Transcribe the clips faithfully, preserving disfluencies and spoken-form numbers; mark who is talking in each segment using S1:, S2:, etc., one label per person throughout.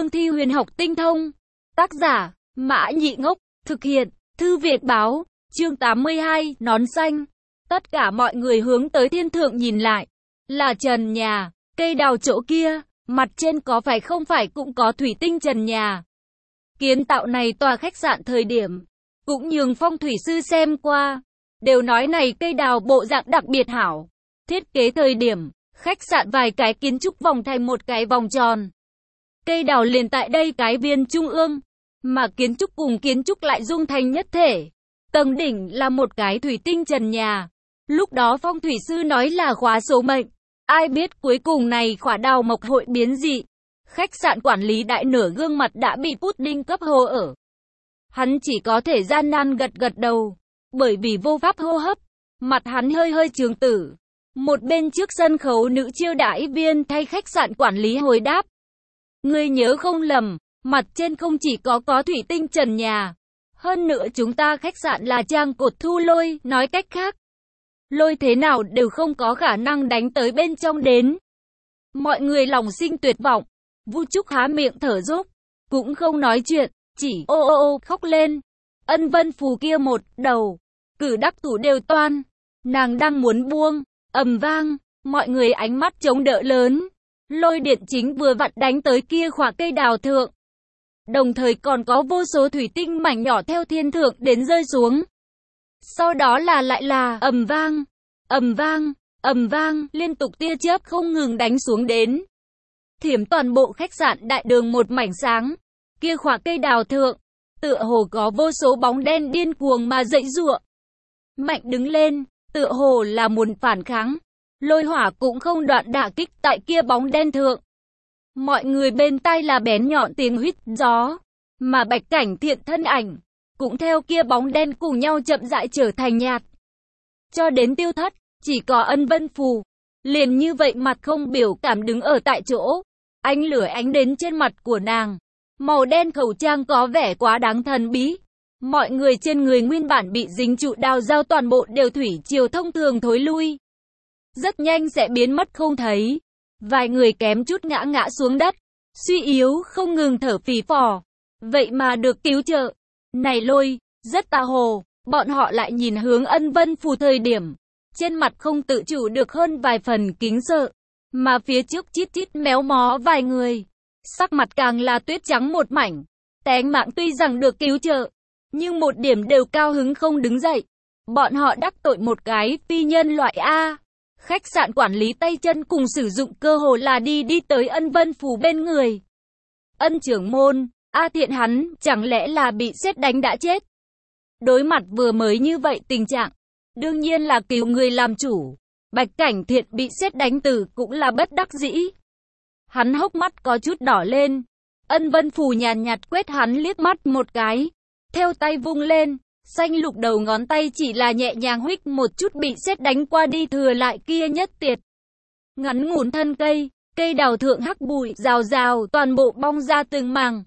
S1: cương thi huyền học tinh thông. Tác giả, Mã Nhị Ngốc, thực hiện, Thư Việt Báo, chương tám mươi hai, nón xanh. Tất cả mọi người hướng tới thiên thượng nhìn lại. Là trần nhà, cây đào chỗ kia, mặt trên có phải không phải cũng có thủy tinh trần nhà. Kiến tạo này tòa khách sạn thời điểm, cũng nhường phong thủy sư xem qua. Đều nói này cây đào bộ dạng đặc biệt hảo. Thiết kế thời điểm, khách sạn vài cái kiến trúc vòng thành một cái vòng tròn. Cây đào liền tại đây cái viên trung ương, mà kiến trúc cùng kiến trúc lại dung thành nhất thể. Tầng đỉnh là một cái thủy tinh trần nhà. Lúc đó phong thủy sư nói là khóa số mệnh. Ai biết cuối cùng này khóa đào mộc hội biến dị. Khách sạn quản lý đại nửa gương mặt đã bị Pudding cấp hô ở. Hắn chỉ có thể gian nan gật gật đầu, bởi vì vô pháp hô hấp. Mặt hắn hơi hơi trường tử. Một bên trước sân khấu nữ chiêu đãi viên thay khách sạn quản lý hồi đáp. Ngươi nhớ không lầm, mặt trên không chỉ có có thủy tinh trần nhà. Hơn nữa chúng ta khách sạn là trang cột thu lôi, nói cách khác. Lôi thế nào đều không có khả năng đánh tới bên trong đến. Mọi người lòng sinh tuyệt vọng. Vu Trúc há miệng thở dốc, cũng không nói chuyện, chỉ ô ô ô khóc lên. Ân Vân Phù kia một đầu, cử đắc thủ đều toan. Nàng đang muốn buông, ầm vang, mọi người ánh mắt chống đỡ lớn. Lôi điện chính vừa vặn đánh tới kia khỏa cây đào thượng. Đồng thời còn có vô số thủy tinh mảnh nhỏ theo thiên thượng đến rơi xuống. Sau đó là lại là ầm vang, ầm vang, ầm vang, liên tục tia chớp không ngừng đánh xuống đến. Thiểm toàn bộ khách sạn đại đường một mảnh sáng. Kia khỏa cây đào thượng, tựa hồ có vô số bóng đen điên cuồng mà dậy giụa. Mạnh đứng lên, tựa hồ là muốn phản kháng. Lôi hỏa cũng không đoạn đả kích tại kia bóng đen thượng. Mọi người bên tai là bén nhọn tiếng huýt gió, mà Bạch Cảnh Thiện thân ảnh cũng theo kia bóng đen cùng nhau chậm rãi trở thành nhạt, cho đến tiêu thất. Chỉ có Ân Vân Phù liền như vậy mặt không biểu cảm đứng ở tại chỗ. Ánh lửa ánh đến trên mặt của nàng, màu đen khẩu trang có vẻ quá đáng thần bí. Mọi người trên người nguyên bản bị dính trụ đao dao toàn bộ đều thủy triều thông thường thối lui, rất nhanh sẽ biến mất không thấy. Vài người kém chút ngã ngã xuống đất, suy yếu không ngừng thở phì phò. Vậy mà được cứu trợ. Này Lôi, rất tà hồ. Bọn họ lại nhìn hướng Ân Vân Phù thời điểm, trên mặt không tự chủ được hơn vài phần kính sợ. Mà phía trước chít chít méo mó vài người, sắc mặt càng là tuyết trắng một mảnh. Tánh mạng tuy rằng được cứu trợ, nhưng một điểm đều cao hứng không đứng dậy. Bọn họ đắc tội một cái phi nhân loại A. Khách sạn quản lý tay chân cùng sử dụng cơ hồ là đi đi tới Ân Vân Phù bên người. Ân trưởng môn, A Thiện hắn, chẳng lẽ là bị sét đánh đã chết? Đối mặt vừa mới như vậy tình trạng, đương nhiên là cứu người làm chủ. Bạch Cảnh Thiện bị sét đánh tử cũng là bất đắc dĩ. Hắn hốc mắt có chút đỏ lên. Ân Vân Phù nhàn nhạt quét hắn liếc mắt một cái, theo tay vung lên. Xanh lục đầu ngón tay chỉ là nhẹ nhàng huých một chút bị sét đánh qua đi thừa lại kia nhất tiệt. Ngắn ngủn thân cây, cây đào thượng hắc bụi rào rào toàn bộ bong ra từng màng.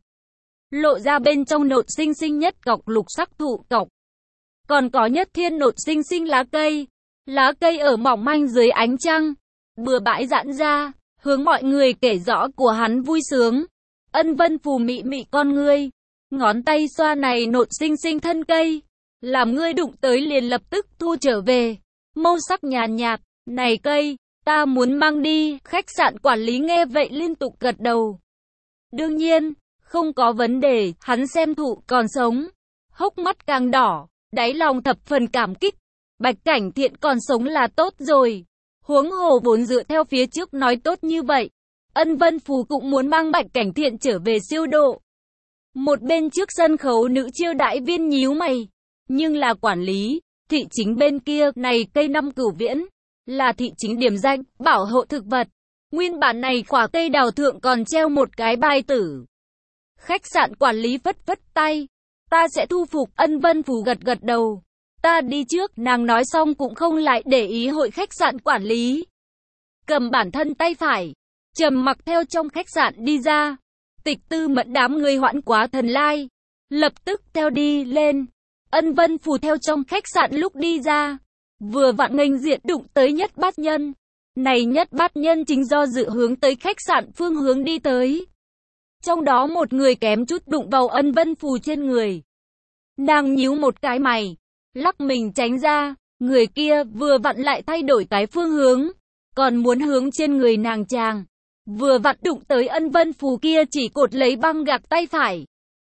S1: Lộ ra bên trong nộn xinh xinh nhất cọc lục sắc thụ cọc. Còn có nhất thiên nộn xinh xinh lá cây. Lá cây ở mỏng manh dưới ánh trăng, bừa bãi giãn ra, hướng mọi người kể rõ của hắn vui sướng. Ân Vân Phù mị mị con ngươi, ngón tay xoa này nộn xinh xinh thân cây. Làm ngươi đụng tới liền lập tức thu trở về. Màu sắc nhàn nhạt, này cây, ta muốn mang đi. Khách sạn quản lý nghe vậy liên tục gật đầu. Đương nhiên, không có vấn đề, hắn xem thụ còn sống. Hốc mắt càng đỏ, đáy lòng thập phần cảm kích. Bạch Cảnh Thiện còn sống là tốt rồi. Huống hồ vốn dựa theo phía trước nói tốt như vậy. Ân Vân Phù cũng muốn mang Bạch Cảnh Thiện trở về siêu độ. Một bên trước sân khấu nữ chiêu đãi viên nhíu mày. Nhưng là quản lý, thị chính bên kia, này cây năm cửu viễn, là thị chính điểm danh, bảo hộ thực vật. Nguyên bản này khỏa cây đào thượng còn treo một cái bài tử. Khách sạn quản lý vất vất tay. Ta sẽ thu phục. Ân Vân Phù gật gật đầu. Ta đi trước, nàng nói xong cũng không lại để ý hội khách sạn quản lý. Cầm bản thân tay phải, trầm mặc theo trong khách sạn đi ra. Tịch Tư Mẫn đám người hoãn quá thần lai, lập tức theo đi lên. Ân Vân Phù theo trong khách sạn lúc đi ra, vừa vặn nghênh diện đụng tới Nhất Bát Nhân. Này Nhất Bát Nhân chính do dự hướng tới khách sạn phương hướng đi tới. Trong đó một người kém chút đụng vào Ân Vân Phù trên người. Nàng nhíu một cái mày, lắc mình tránh ra, người kia vừa vặn lại thay đổi cái phương hướng, còn muốn hướng trên người nàng chàng. Vừa vặn đụng tới Ân Vân Phù kia chỉ cột lấy băng gạc tay phải.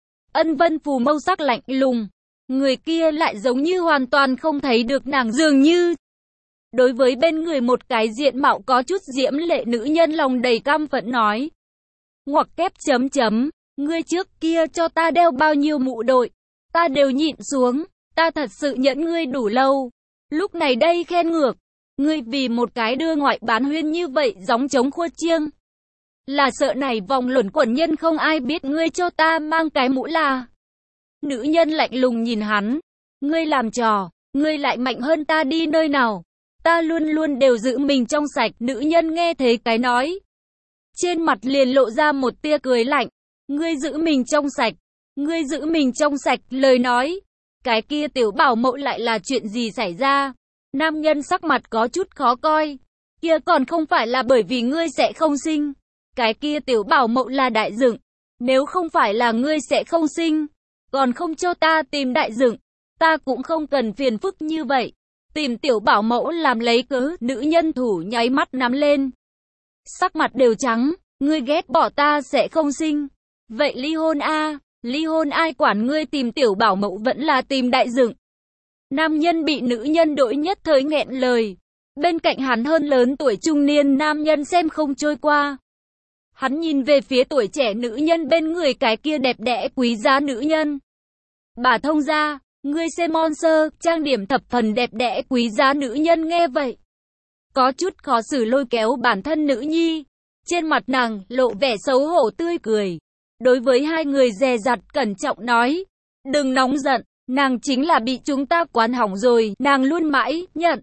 S1: Ân Vân Phù mâu sắc lạnh lùng, người kia lại giống như hoàn toàn không thấy được nàng dường như. Đối với bên người một cái diện mạo có chút diễm lệ nữ nhân lòng đầy căm phẫn nói. Ngoặc kép chấm chấm, ngươi trước kia cho ta đeo bao nhiêu mụ đội, ta đều nhịn xuống, ta thật sự nhẫn ngươi đủ lâu. Lúc này đây khen ngược, ngươi vì một cái đưa ngoại bán huyên như vậy gióng trống khua chiêng. Là sợ này vòng luẩn quẩn nhân không ai biết ngươi cho ta mang cái mũ là. Nữ nhân lạnh lùng nhìn hắn, ngươi làm trò, ngươi lại mạnh hơn ta đi nơi nào. Ta luôn luôn đều giữ mình trong sạch. Nữ nhân nghe thấy cái nói, trên mặt liền lộ ra một tia cười lạnh. Ngươi giữ mình trong sạch, ngươi giữ mình trong sạch, lời nói. Cái kia tiểu bảo mẫu lại là chuyện gì xảy ra? Nam nhân sắc mặt có chút khó coi. Kia còn không phải là bởi vì ngươi sẽ không sinh. Cái kia tiểu bảo mẫu là đại dựng. Nếu không phải là ngươi sẽ không sinh, còn không cho ta tìm đại dựng, ta cũng không cần phiền phức như vậy. Tìm tiểu bảo mẫu làm lấy cớ. Nữ nhân thủ nháy mắt nắm lên, sắc mặt đều trắng. Ngươi ghét bỏ ta sẽ không sinh, vậy ly hôn a? Ly hôn ai quản ngươi tìm tiểu bảo mẫu vẫn là tìm đại dựng. Nam nhân bị nữ nhân đổi nhất thời nghẹn lời. Bên cạnh hắn hơn lớn tuổi trung niên nam nhân xem không trôi qua. Hắn nhìn về phía tuổi trẻ nữ nhân bên người cái kia đẹp đẽ quý giá nữ nhân. Bà thông gia, ngươi xem monster, trang điểm thập phần đẹp đẽ quý giá nữ nhân nghe vậy, có chút khó xử lôi kéo bản thân nữ nhi. Trên mặt nàng lộ vẻ xấu hổ tươi cười. Đối với hai người dè dặt cẩn trọng nói, đừng nóng giận, nàng chính là bị chúng ta quán hỏng rồi, nàng luôn mãi nhận.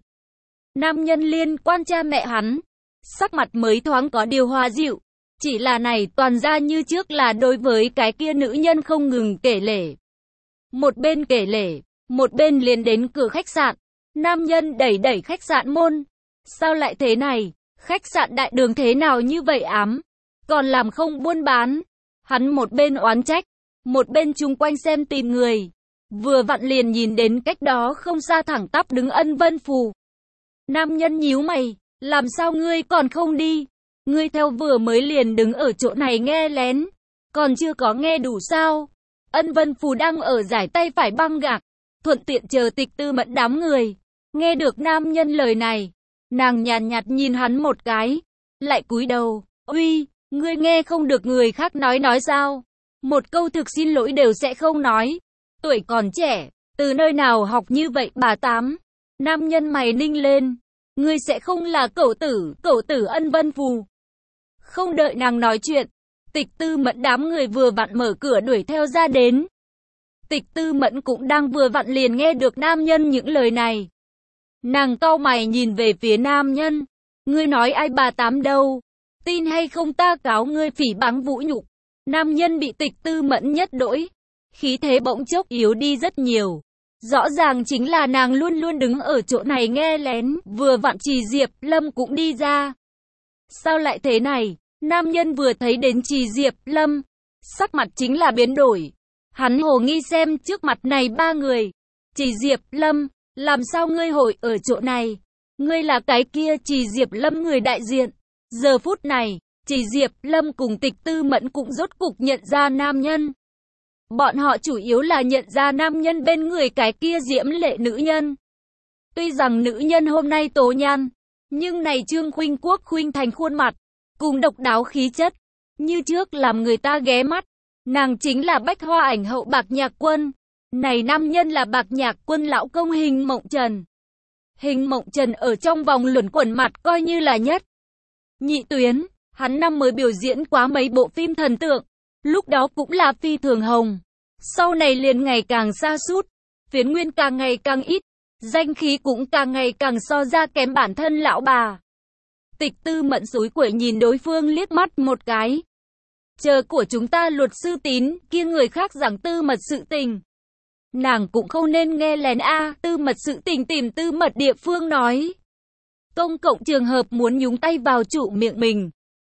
S1: Nam nhân liên quan cha mẹ hắn, sắc mặt mới thoáng có điều hòa dịu. Chỉ là này toàn ra như trước là đối với cái kia nữ nhân không ngừng kể lể. Một bên kể lể, một bên liền đến cửa khách sạn. Nam nhân đẩy đẩy khách sạn môn. Sao lại thế này? Khách sạn đại đường thế nào như vậy ám? Còn làm không buôn bán? Hắn một bên oán trách, một bên chung quanh xem tìm người. Vừa vặn liền nhìn đến cách đó không xa thẳng tắp đứng Ân Vân Phù. Nam nhân nhíu mày, làm sao ngươi còn không đi? Ngươi theo vừa mới liền đứng ở chỗ này nghe lén, còn chưa có nghe đủ sao? Ân Vân Phù đang ở giải tay phải băng gạc, thuận tiện chờ Tịch Tư Mẫn đám người. Nghe được nam nhân lời này, nàng nhàn nhạt nhìn hắn một cái, lại cúi đầu. Uy, ngươi nghe không được người khác nói nói sao? Một câu thực xin lỗi đều sẽ không nói. Tuổi còn trẻ, từ nơi nào học như vậy bà Tám? Nam nhân mày ninh lên. Ngươi sẽ không là cẩu tử, cẩu tử Ân Vân Phù. Không đợi nàng nói chuyện, Tịch Tư Mẫn đám người vừa vặn mở cửa đuổi theo ra đến. Tịch Tư Mẫn cũng đang vừa vặn liền nghe được nam nhân những lời này. Nàng cau mày nhìn về phía nam nhân. Ngươi nói ai bà Tám đâu? Tin hay không ta cáo ngươi phỉ báng vũ nhục. Nam nhân bị Tịch Tư Mẫn nhất đỗi, khí thế bỗng chốc yếu đi rất nhiều. Rõ ràng chính là nàng luôn luôn đứng ở chỗ này nghe lén. Vừa vặn Trì Diệp Lâm cũng đi ra. Sao lại thế này? Nam nhân vừa thấy đến Trì Diệp Lâm, sắc mặt chính là biến đổi. Hắn hồ nghi xem trước mặt này ba người. Trì Diệp Lâm, làm sao ngươi hội ở chỗ này? Ngươi là cái kia Trì Diệp Lâm người đại diện. Giờ phút này, Trì Diệp Lâm cùng Tịch Tư Mẫn cũng rốt cục nhận ra nam nhân. Bọn họ chủ yếu là nhận ra nam nhân bên người cái kia diễm lệ nữ nhân. Tuy rằng nữ nhân hôm nay tố nhan, nhưng này Trương Khuynh Quốc khuynh thành khuôn mặt, cùng độc đáo khí chất, như trước làm người ta ghé mắt. Nàng chính là Bách Hoa ảnh hậu Bạc Nhạc Quân. Này nam nhân là Bạc Nhạc Quân lão công Hình Mộng Trần. Hình Mộng Trần ở trong vòng luẩn quẩn mặt coi như là nhất nhị tuyến. Hắn năm mới biểu diễn quá mấy bộ phim thần tượng, lúc đó cũng là phi thường hồng. Sau này liền ngày càng sa sút, phiến nguyên càng ngày càng ít, danh khí cũng càng ngày càng so ra kém bản thân lão bà. Tịch Tư Mẫn xúi quẩy nhìn đối phương liếc mắt một cái. Chờ của chúng ta luật sư Tín, kia người khác giảng tư mật sự tình. Nàng cũng không nên nghe lén a, tư mật sự tình tìm tư mật địa phương nói. Công cộng trường hợp muốn nhúng tay vào trụ miệng mình.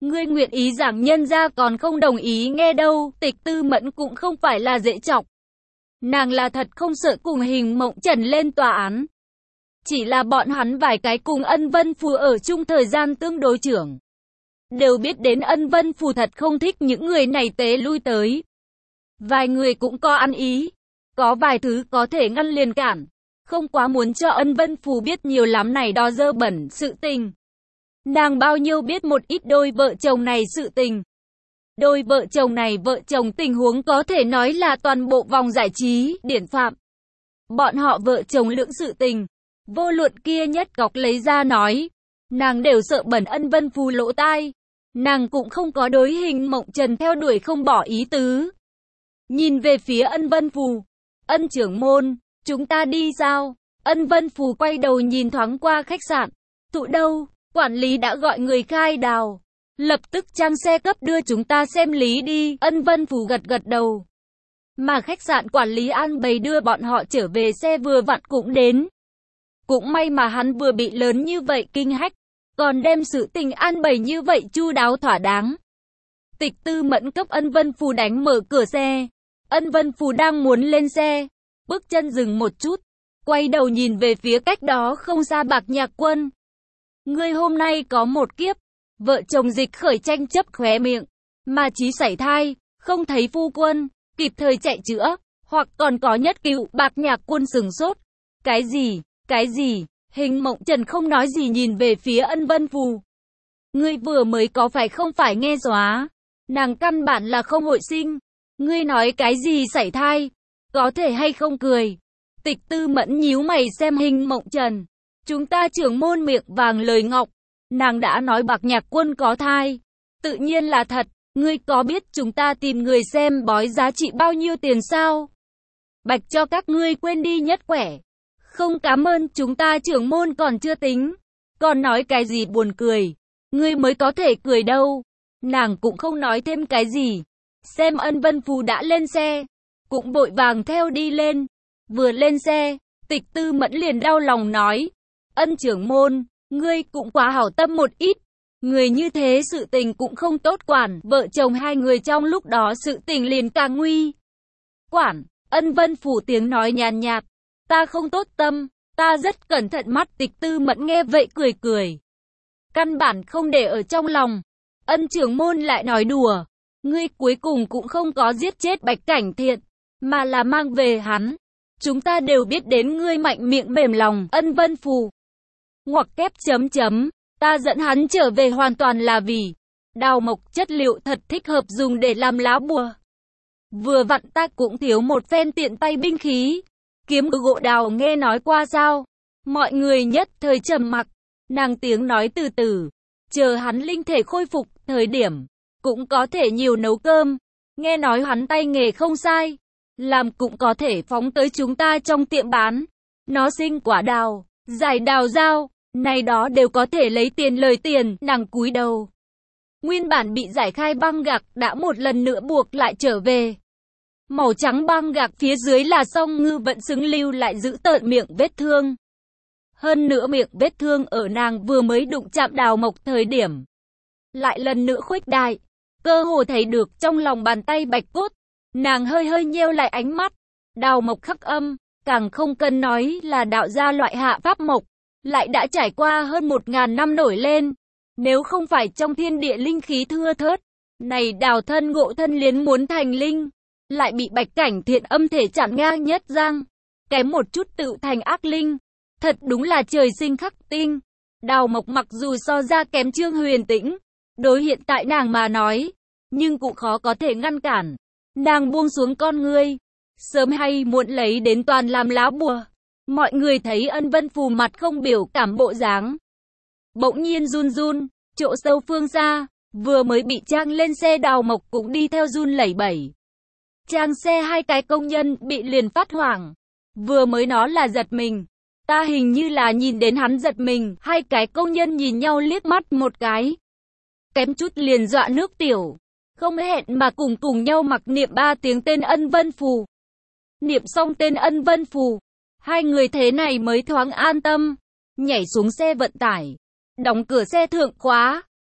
S1: Ngươi nguyện ý giảng nhân ra còn không đồng ý nghe đâu, Tịch Tư Mẫn cũng không phải là dễ chọc. Nàng là thật không sợ cùng Hình Mộng Trần lên tòa án. Chỉ là bọn hắn vài cái cùng Ân Vân Phù ở chung thời gian tương đối trưởng. Đều biết đến Ân Vân Phù thật không thích những người này tế lui tới. Vài người cũng có ăn ý. Có vài thứ có thể ngăn liền cản. Không quá muốn cho Ân Vân Phù biết nhiều lắm này đó dơ bẩn sự tình. Nàng bao nhiêu biết một ít đôi vợ chồng này sự tình. Đôi vợ chồng này vợ chồng tình huống có thể nói là toàn bộ vòng giải trí, điển phạm. Bọn họ vợ chồng lượng sự tình. Vô luận kia nhất cọc lấy ra nói. Nàng đều sợ bẩn Ân Vân Phù lỗ tai. Nàng cũng không có đối Hình Mộng Trần theo đuổi không bỏ ý tứ. Nhìn về phía Ân Vân Phù. Ân trưởng môn, chúng ta đi sao? Ân Vân Phù quay đầu nhìn thoáng qua khách sạn. Tụ đâu? Quản lý đã gọi người khai đào. Lập tức trang xe cấp đưa chúng ta xem lý đi. Ân Vân Phù gật gật đầu. Mà khách sạn quản lý an bày đưa bọn họ trở về xe vừa vặn cũng đến. Cũng may mà hắn vừa bị lớn như vậy kinh hách. Còn đem sự tình an bày như vậy chu đáo thỏa đáng. Tịch Tư Mẫn cấp Ân Vân Phù đánh mở cửa xe. Ân Vân Phù đang muốn lên xe. Bước chân dừng một chút. Quay đầu nhìn về phía cách đó không xa Bạc Nhạc Quân. Ngươi hôm nay có một kiếp. Vợ chồng Dịch Khởi tranh chấp khóe miệng. Mà chí sảy thai. Không thấy phu quân. Kịp thời chạy chữa. Hoặc còn có nhất cựu. Bạc Nhạc Quân sừng sốt. Cái gì? Cái gì? Hình Mộng Trần không nói gì nhìn về phía Ân Vân Phù. Ngươi vừa mới có phải không phải nghe xóa. Nàng căn bản là không hội sinh. Ngươi nói cái gì sảy thai? Có thể hay không cười? Tịch Tư Mẫn nhíu mày xem Hình Mộng Trần. Chúng ta trưởng môn miệng vàng lời ngọc. Nàng đã nói Bạc Nhạc Quân có thai. Tự nhiên là thật. Ngươi có biết chúng ta tìm người xem bói giá trị bao nhiêu tiền sao? Bạch cho các ngươi quên đi nhất quẻ. Không cảm ơn chúng ta trưởng môn còn chưa tính. Còn nói cái gì buồn cười. Ngươi mới có thể cười đâu. Nàng cũng không nói thêm cái gì. Xem Ân Vân Phù đã lên xe. Cũng vội vàng theo đi lên. Vừa lên xe. Tịch Tư Mẫn liền đau lòng nói. Ân trưởng môn. Ngươi cũng quá hảo tâm một ít. Người như thế sự tình cũng không tốt quản. Vợ chồng hai người trong lúc đó sự tình liền càng nguy. Quản. Ân Vân Phù tiếng nói nhàn nhạt. Ta không tốt tâm, ta rất cẩn thận. Mắt Tịch Tư Mẫn nghe vậy cười cười. Căn bản không để ở trong lòng. Ân trưởng môn lại nói đùa. Ngươi cuối cùng cũng không có giết chết Bạch Cảnh Thiện, mà là mang về hắn. Chúng ta đều biết đến ngươi mạnh miệng mềm lòng. Ân Vân Phù. Ngoặc kép chấm chấm. Ta dẫn hắn trở về hoàn toàn là vì đào mộc chất liệu thật thích hợp dùng để làm lá bùa. Vừa vặn ta cũng thiếu một phen tiện tay binh khí. Kiếm gỗ đào nghe nói qua sao? Mọi người nhất thời trầm mặc. Nàng tiếng nói từ từ. Chờ hắn linh thể khôi phục thời điểm. Cũng có thể nhiều nấu cơm. Nghe nói hắn tay nghề không sai. Làm cũng có thể phóng tới chúng ta trong tiệm bán. Nó sinh quả đào, giải đào dao. Này đó đều có thể lấy tiền lời tiền. Nàng cúi đầu. Nguyên bản bị giải khai băng gạc đã một lần nữa buộc lại trở về. Màu trắng băng gạc phía dưới là song ngư vẫn xứng lưu lại giữ tợn miệng vết thương. Hơn nữa miệng vết thương ở nàng vừa mới đụng chạm đào mộc thời điểm. Lại lần nữa khuếch đại. Cơ hồ thấy được trong lòng bàn tay bạch cốt. Nàng hơi hơi nheo lại ánh mắt. Đào mộc khắc âm. Càng không cần nói là đạo gia loại hạ pháp mộc. Lại đã trải qua hơn một ngàn năm nổi lên. Nếu không phải trong thiên địa linh khí thưa thớt. Này đào thân ngộ thân liến muốn thành linh. Lại bị Bạch Cảnh Thiện âm thể chặn ngang nhất giang. Kém một chút tự thành ác linh. Thật đúng là trời sinh khắc tinh. Đào mộc mặc dù so ra kém Trương Huyền Tĩnh. Đối hiện tại nàng mà nói. Nhưng cũng khó có thể ngăn cản. Nàng buông xuống con ngươi. Sớm hay muộn lấy đến toàn làm lá bùa. Mọi người thấy Ân Vân Phù mặt không biểu cảm bộ dáng. Bỗng nhiên run run. Chỗ sâu phương xa. Vừa mới bị trang lên xe đào mộc cũng đi theo run lẩy bẩy. Trang xe hai cái công nhân bị liền phát hoảng. Vừa mới nó là giật mình. Ta hình như là nhìn đến hắn giật mình. Hai cái công nhân nhìn nhau liếc mắt một cái. Kém chút liền dọa nước tiểu. Không hẹn mà cùng cùng nhau mặc niệm ba tiếng tên Ân Vân Phù. Niệm xong tên Ân Vân Phù. Hai người thế này mới thoáng an tâm. Nhảy xuống xe vận tải. Đóng cửa xe thượng khóa.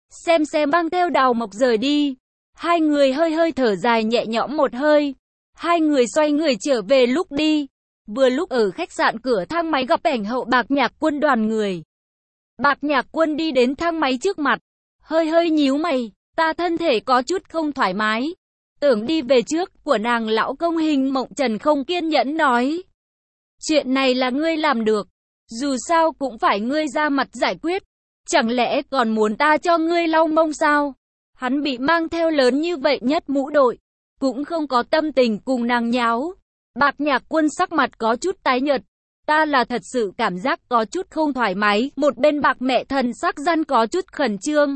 S1: xem xem mang theo Đào Mộc rời đi. Hai người hơi hơi thở dài nhẹ nhõm một hơi. Hai người xoay người trở về lúc đi. Vừa lúc ở khách sạn cửa thang máy gặp ảnh hậu Bạc Nhạc Quân đoàn người. Bạc Nhạc Quân đi đến thang máy trước mặt. Hơi hơi nhíu mày. Ta thân thể có chút không thoải mái. Tưởng đi về trước, của nàng lão công Hình Mộng Trần không kiên nhẫn nói. Chuyện này là ngươi làm được. Dù sao cũng phải ngươi ra mặt giải quyết. Chẳng lẽ còn muốn ta cho ngươi lau mông sao? Hắn bị mang theo lớn như vậy nhất mũ đội. Cũng không có tâm tình cùng nàng nháo. Bạc Nhạc Quân sắc mặt có chút tái nhợt. Ta là thật sự cảm giác có chút không thoải mái. Một bên Bạc mẹ thần sắc gian có chút khẩn trương.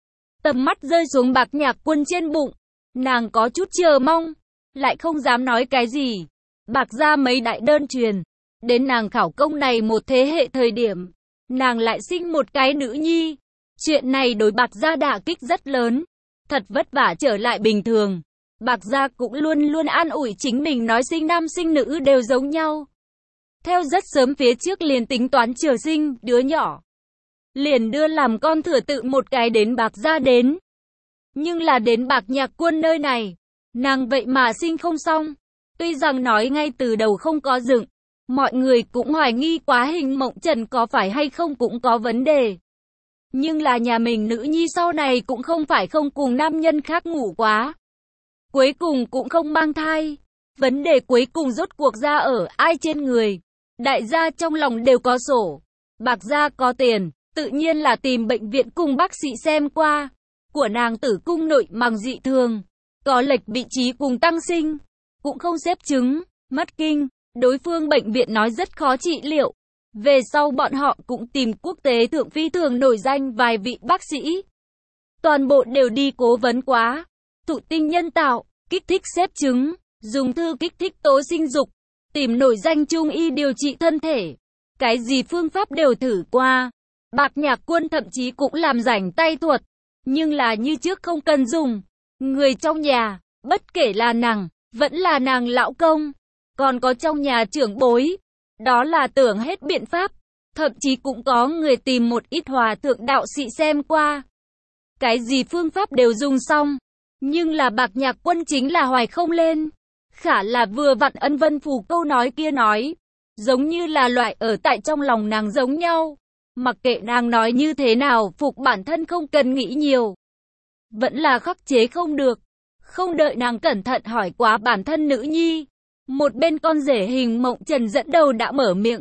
S1: Tầm mắt rơi xuống Bạc Nhạc Quân trên bụng. Nàng có chút chờ mong. Lại không dám nói cái gì. Bạc ra mấy đại đơn truyền. Đến nàng khảo công này một thế hệ thời điểm. Nàng lại sinh một cái nữ nhi. Chuyện này đối Bạc gia đả kích rất lớn. Thật vất vả trở lại bình thường. Bạc gia cũng luôn luôn an ủi chính mình nói sinh nam sinh nữ đều giống nhau. Theo rất sớm phía trước liền tính toán chờ sinh đứa nhỏ. Liền đưa làm con thừa tự một cái đến Bạc gia đến. Nhưng là đến Bạc Nhạc Quân nơi này. Nàng vậy mà sinh không xong. Tuy rằng nói ngay từ đầu không có dựng. Mọi người cũng hoài nghi quá Hình Mộng Trần có phải hay không cũng có vấn đề. Nhưng là nhà mình nữ nhi sau này cũng không phải không cùng nam nhân khác ngủ quá. Cuối cùng cũng không mang thai. Vấn đề cuối cùng rốt cuộc ra ở ai trên người. Đại gia trong lòng đều có sổ. Bạc gia có tiền, tự nhiên là tìm bệnh viện cùng bác sĩ xem qua. Của nàng tử cung nội màng dị thường. Có lệch vị trí cùng tăng sinh. Cũng không xếp chứng, mất kinh. Đối phương bệnh viện nói rất khó trị liệu. Về sau bọn họ cũng tìm quốc tế thượng phi thường nổi danh vài vị bác sĩ. Toàn bộ đều đi cố vấn quá. Thụ tinh nhân tạo, kích thích xếp trứng, dùng thư kích thích tố sinh dục, tìm nổi danh trung y điều trị thân thể. Cái gì phương pháp đều thử qua. Bạc Nhạc Quân thậm chí cũng làm rảnh tay thuật. Nhưng là như trước không cần dùng. Người trong nhà, bất kể là nàng, vẫn là nàng lão công. Còn có trong nhà trưởng bối. Đó là tưởng hết biện pháp. Thậm chí cũng có người tìm một ít hòa thượng đạo sĩ xem qua. Cái gì phương pháp đều dùng xong. Nhưng là Bạc Nhạc Quân chính là hoài không lên. Khả là vừa vặn Ân Vân Phù câu nói kia nói. Giống như là loại ở tại trong lòng nàng giống nhau. Mặc kệ nàng nói như thế nào, phục bản thân không cần nghĩ nhiều. Vẫn là khắc chế không được. Không đợi nàng cẩn thận hỏi quá bản thân nữ nhi. Một bên con rể Hình Mộng Trần dẫn đầu đã mở miệng.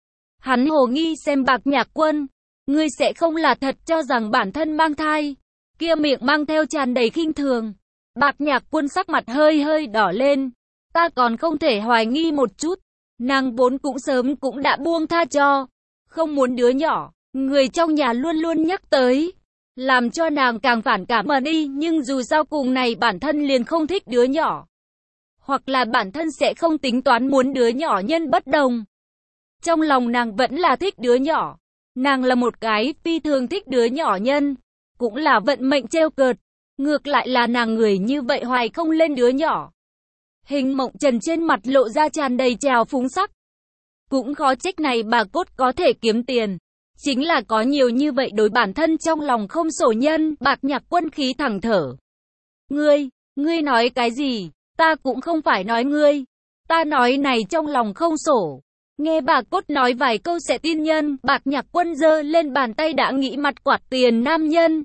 S1: Hắn hồ nghi xem Bạc Nhạc Quân. Ngươi sẽ không là thật cho rằng bản thân mang thai. Kia miệng mang theo tràn đầy khinh thường. Bạc Nhạc Quân sắc mặt hơi hơi đỏ lên. Ta còn không thể hoài nghi một chút. Nàng vốn cũng sớm cũng đã buông tha cho. Không muốn đứa nhỏ. Người trong nhà luôn luôn nhắc tới. Làm cho nàng càng phản cảm mà đi. Nhưng dù sao cùng này bản thân liền không thích đứa nhỏ. Hoặc là bản thân sẽ không tính toán muốn đứa nhỏ nhân bất đồng. Trong lòng nàng vẫn là thích đứa nhỏ. Nàng là một cái phi thường thích đứa nhỏ nhân. Cũng là vận mệnh trêu cợt. Ngược lại là nàng người như vậy hoài không lên đứa nhỏ. Hình Mộng Trần trên mặt lộ ra tràn đầy trào phúng sắc. Cũng khó trách này bà cốt có thể kiếm tiền. Chính là có nhiều như vậy đối bản thân trong lòng không sổ nhân. Bạc Nhạc Quân khí thẳng thở. Ngươi, ngươi nói cái gì? Ta cũng không phải nói ngươi. Ta nói này trong lòng không sổ. Nghe bà cốt nói vài câu sẽ tin nhân. Bạc Nhạc Quân giơ lên bàn tay đã nghĩ mặt quạt tiền nam nhân.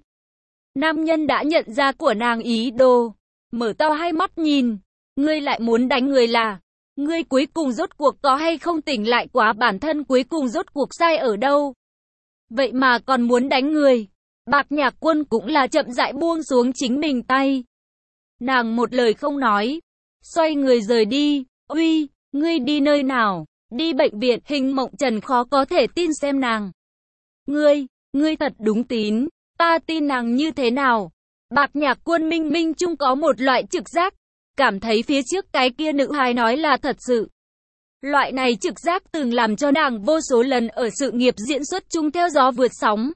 S1: Nam nhân đã nhận ra của nàng ý đồ. Mở to hai mắt nhìn. Ngươi lại muốn đánh người là. Ngươi cuối cùng rốt cuộc có hay không tỉnh lại quá bản thân cuối cùng rốt cuộc sai ở đâu. Vậy mà còn muốn đánh người. Bạc Nhạc Quân cũng là chậm rãi buông xuống chính mình tay. Nàng một lời không nói. Xoay người rời đi. Uy, ngươi đi nơi nào? Đi bệnh viện. Hình Mộng Trần khó có thể tin xem nàng. Ngươi, ngươi thật đúng tín. Ta tin nàng như thế nào? Bạc Nhạc Quân minh minh chung có một loại trực giác. Cảm thấy phía trước cái kia nữ hài nói là thật sự. Loại này trực giác từng làm cho nàng vô số lần ở sự nghiệp diễn xuất chung theo gió vượt sóng.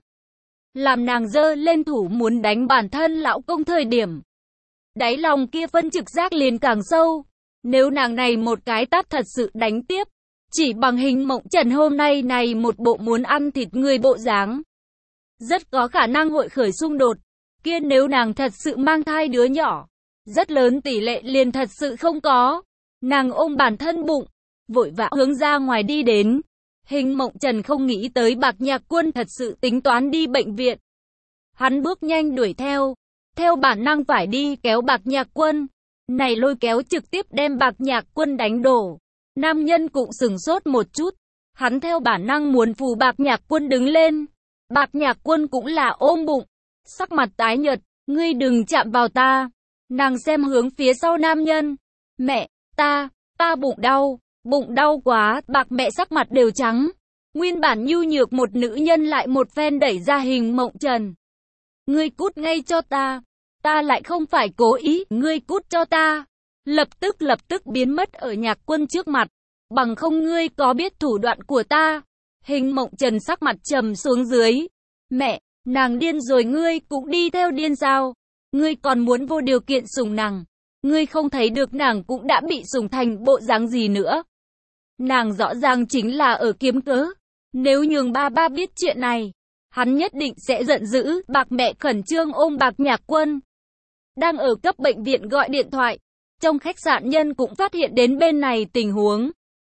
S1: Làm nàng giơ lên thủ muốn đánh bản thân lão công thời điểm. Đáy lòng kia phân trực giác liền càng sâu. Nếu nàng này một cái tát thật sự đánh tiếp. Chỉ bằng Hình Mộng Trần hôm nay này một bộ muốn ăn thịt người bộ dáng. Rất có khả năng hội khởi xung đột. kia nếu nàng thật sự mang thai đứa nhỏ, rất lớn tỷ lệ liền thật sự không có. Nàng ôm bản thân bụng, vội vã hướng ra ngoài đi đến. Hình Mộng Trần không nghĩ tới Bạc Nhạc Quân thật sự tính toán đi bệnh viện. Hắn bước nhanh đuổi theo, theo bản năng phải đi kéo Bạc Nhạc Quân. Này lôi kéo trực tiếp đem Bạc Nhạc Quân đánh đổ. Nam nhân cũng sừng sốt một chút. Hắn theo bản năng muốn phù Bạc Nhạc Quân đứng lên. Bạc Nhạc Quân cũng là ôm bụng, sắc mặt tái nhợt, ngươi đừng chạm vào ta. Nàng xem hướng phía sau nam nhân. Mẹ, ta, ta bụng đau, bụng đau quá, Bạc mẹ sắc mặt đều trắng. Nguyên bản nhu nhược một nữ nhân lại một phen đẩy ra Hình Mộng Trần. Ngươi cút ngay cho ta, ta lại không phải cố ý, ngươi cút cho ta. Lập tức lập tức biến mất ở Nhạc Quân trước mặt, bằng không ngươi có biết thủ đoạn của ta. Hình Mộng Trần sắc mặt trầm xuống dưới. Mẹ, nàng điên rồi, ngươi cũng đi theo điên sao? Ngươi còn muốn vô điều kiện sủng nàng. Ngươi không thấy được nàng cũng đã bị sủng thành bộ dáng gì nữa. Nàng rõ ràng chính là ở kiếm cớ. Nếu nhường ba ba biết chuyện này, hắn nhất định sẽ giận dữ. Bạc mẹ khẩn trương ôm Bạc Nhạc Quân. Đang ở cấp bệnh viện gọi điện thoại. Trong khách sạn nhân cũng phát hiện đến bên này tình huống.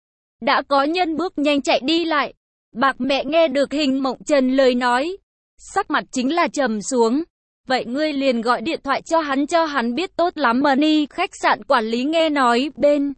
S1: Đã có nhân bước nhanh chạy đi lại. Bạc mẹ nghe được Hình Mộng Trần lời nói, sắc mặt chính là trầm xuống. Vậy ngươi liền gọi điện thoại cho hắn cho hắn biết tốt lắm mà đi. Khách sạn quản lý nghe nói bên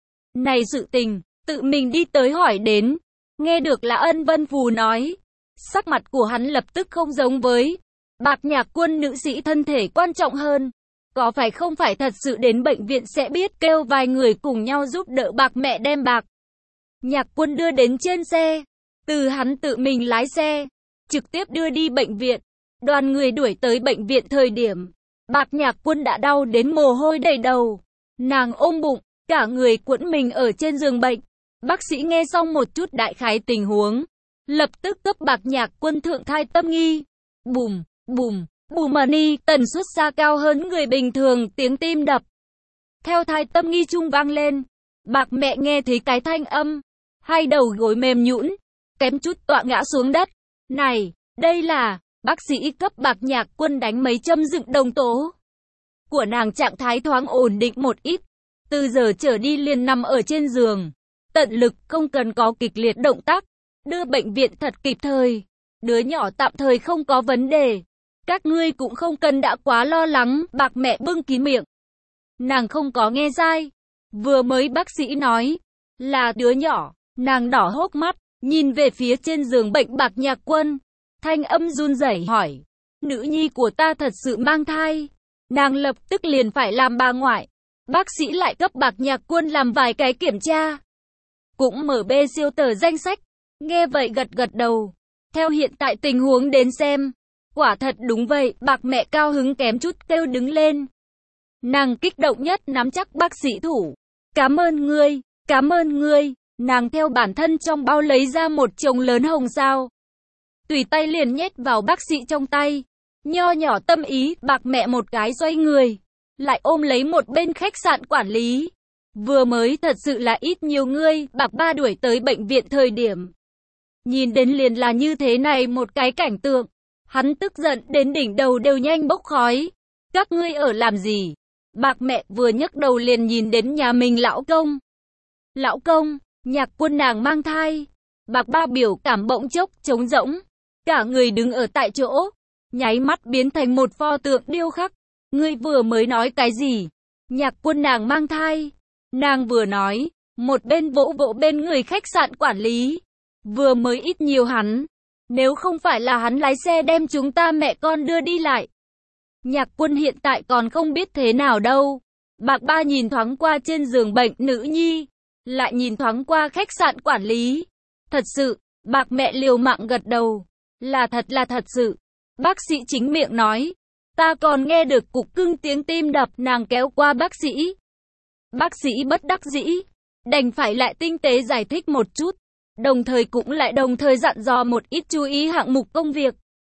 S1: này sự tình, tự mình đi tới hỏi đến. Nghe được là Ân Vân Phù nói, sắc mặt của hắn lập tức không giống với. Bạc Nhạc Quân nữ sĩ thân thể quan trọng hơn. Có phải không phải thật sự đến bệnh viện sẽ biết, kêu vài người cùng nhau giúp đỡ Bạc mẹ đem Bạc Nhạc Quân đưa đến trên xe. Từ hắn tự mình lái xe, trực tiếp đưa đi bệnh viện. Đoàn người đuổi tới bệnh viện thời điểm, Bạc Nhạc Quân đã đau đến mồ hôi đầy đầu. Nàng ôm bụng, cả người cuộn mình ở trên giường bệnh. Bác sĩ nghe xong một chút đại khái tình huống, lập tức cấp Bạc Nhạc Quân thượng thai tâm nghi. Bùm, bùm, bùm mà ni, tần suất xa cao hơn người bình thường, tiếng tim đập theo thai tâm nghi trung vang lên. Bạc mẹ nghe thấy cái thanh âm, hai đầu gối mềm nhũn, kém chút tọa ngã xuống đất. Này, đây là, bác sĩ cấp Bạc Nhạc Quân đánh mấy châm dựng đồng tố. Của nàng trạng thái thoáng ổn định một ít. Từ giờ trở đi liền nằm ở trên giường. Tận lực không cần có kịch liệt động tác. Đưa bệnh viện thật kịp thời. Đứa nhỏ tạm thời không có vấn đề. Các ngươi cũng không cần đã quá lo lắng. Bạc mẹ bưng kín miệng. Nàng không có nghe sai. Vừa mới bác sĩ nói là đứa nhỏ. Nàng đỏ hốc mắt, nhìn về phía trên giường bệnh Bạc Nhạc Quân. Thanh âm run rẩy hỏi, nữ nhi của ta thật sự mang thai. Nàng lập tức liền phải làm bà ngoại. Bác sĩ lại cấp Bạc Nhạc Quân làm vài cái kiểm tra. Cũng mở bê siêu tờ danh sách. Nghe vậy gật gật đầu. Theo hiện tại tình huống đến xem, quả thật đúng vậy. Bạc mẹ cao hứng kém chút kêu đứng lên. Nàng kích động nhất nắm chắc bác sĩ thủ. Cảm ơn ngươi, cảm ơn ngươi. Nàng theo bản thân trong bao lấy ra một chồng lớn hồng sao. Tùy tay liền nhét vào bác sĩ trong tay. Nho nhỏ tâm ý, Bạc mẹ một cái xoay người. Lại ôm lấy một bên khách sạn quản lý. Vừa mới thật sự là ít nhiều ngươi, Bạc ba đuổi tới bệnh viện thời điểm. Nhìn đến liền là như thế này một cái cảnh tượng. Hắn tức giận đến đỉnh đầu đều nhanh bốc khói. Các ngươi ở làm gì? Bạc mẹ vừa nhấc đầu liền nhìn đến nhà mình lão công. Lão công, Nhạc Quân nàng mang thai. Bạc ba biểu cảm bỗng chốc trống rỗng. Cả người đứng ở tại chỗ, nháy mắt biến thành một pho tượng điêu khắc. Ngươi vừa mới nói cái gì? Nhạc Quân nàng mang thai. Nàng vừa nói, một bên vỗ vỗ bên người khách sạn quản lý. Vừa mới ít nhiều hắn. Nếu không phải là hắn lái xe đem chúng ta mẹ con đưa đi lại. Nhạc Quân hiện tại còn không biết thế nào đâu. Bạc ba nhìn thoáng qua trên giường bệnh nữ nhi. Lại nhìn thoáng qua khách sạn quản lý. Thật sự, Bạc mẹ liều mạng gật đầu. Là thật là thật sự. Bác sĩ chính miệng nói. Ta còn nghe được cục cưng tiếng tim đập. Nàng kéo qua bác sĩ. Bác sĩ bất đắc dĩ. Đành phải lại tinh tế giải thích một chút. Đồng thời cũng lại đồng thời dặn dò một ít chú ý hạng mục công việc.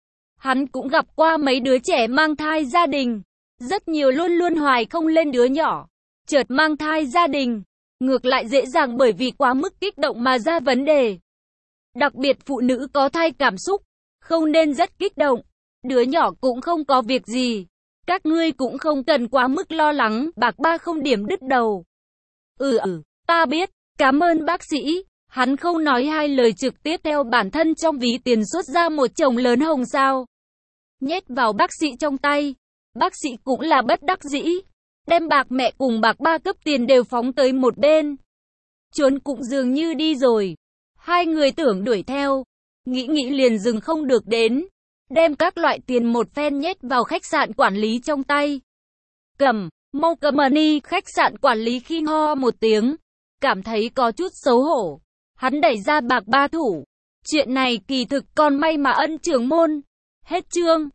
S1: Hắn cũng gặp qua mấy đứa trẻ mang thai gia đình. Rất nhiều luôn luôn hoài không lên đứa nhỏ. Chợt mang thai gia đình. Ngược lại dễ dàng bởi vì quá mức kích động mà ra vấn đề. Đặc biệt phụ nữ có thai cảm xúc. Không nên rất kích động. Đứa nhỏ cũng không có việc gì. Các ngươi cũng không cần quá mức lo lắng, bạc ba không điểm đứt đầu. Ừ ừ, ta biết, cảm ơn bác sĩ. Hắn không nói hai lời trực tiếp theo bản thân trong ví tiền xuất ra một chồng lớn hồng sao. Nhét vào bác sĩ trong tay. Bác sĩ cũng là bất đắc dĩ. Đem bạc mẹ cùng bạc ba cấp tiền đều phóng tới một bên. Trốn cũng dường như đi rồi. Hai người tưởng đuổi theo. Nghĩ nghĩ liền dừng không được đến. Đem các loại tiền một phen nhét vào khách sạn quản lý trong tay. Cầm, mau cầm money, khách sạn quản lý khi ho một tiếng. Cảm thấy có chút xấu hổ. Hắn đẩy ra bạc ba thủ. Chuyện này kỳ thực còn may mà ân trưởng môn. Hết chương.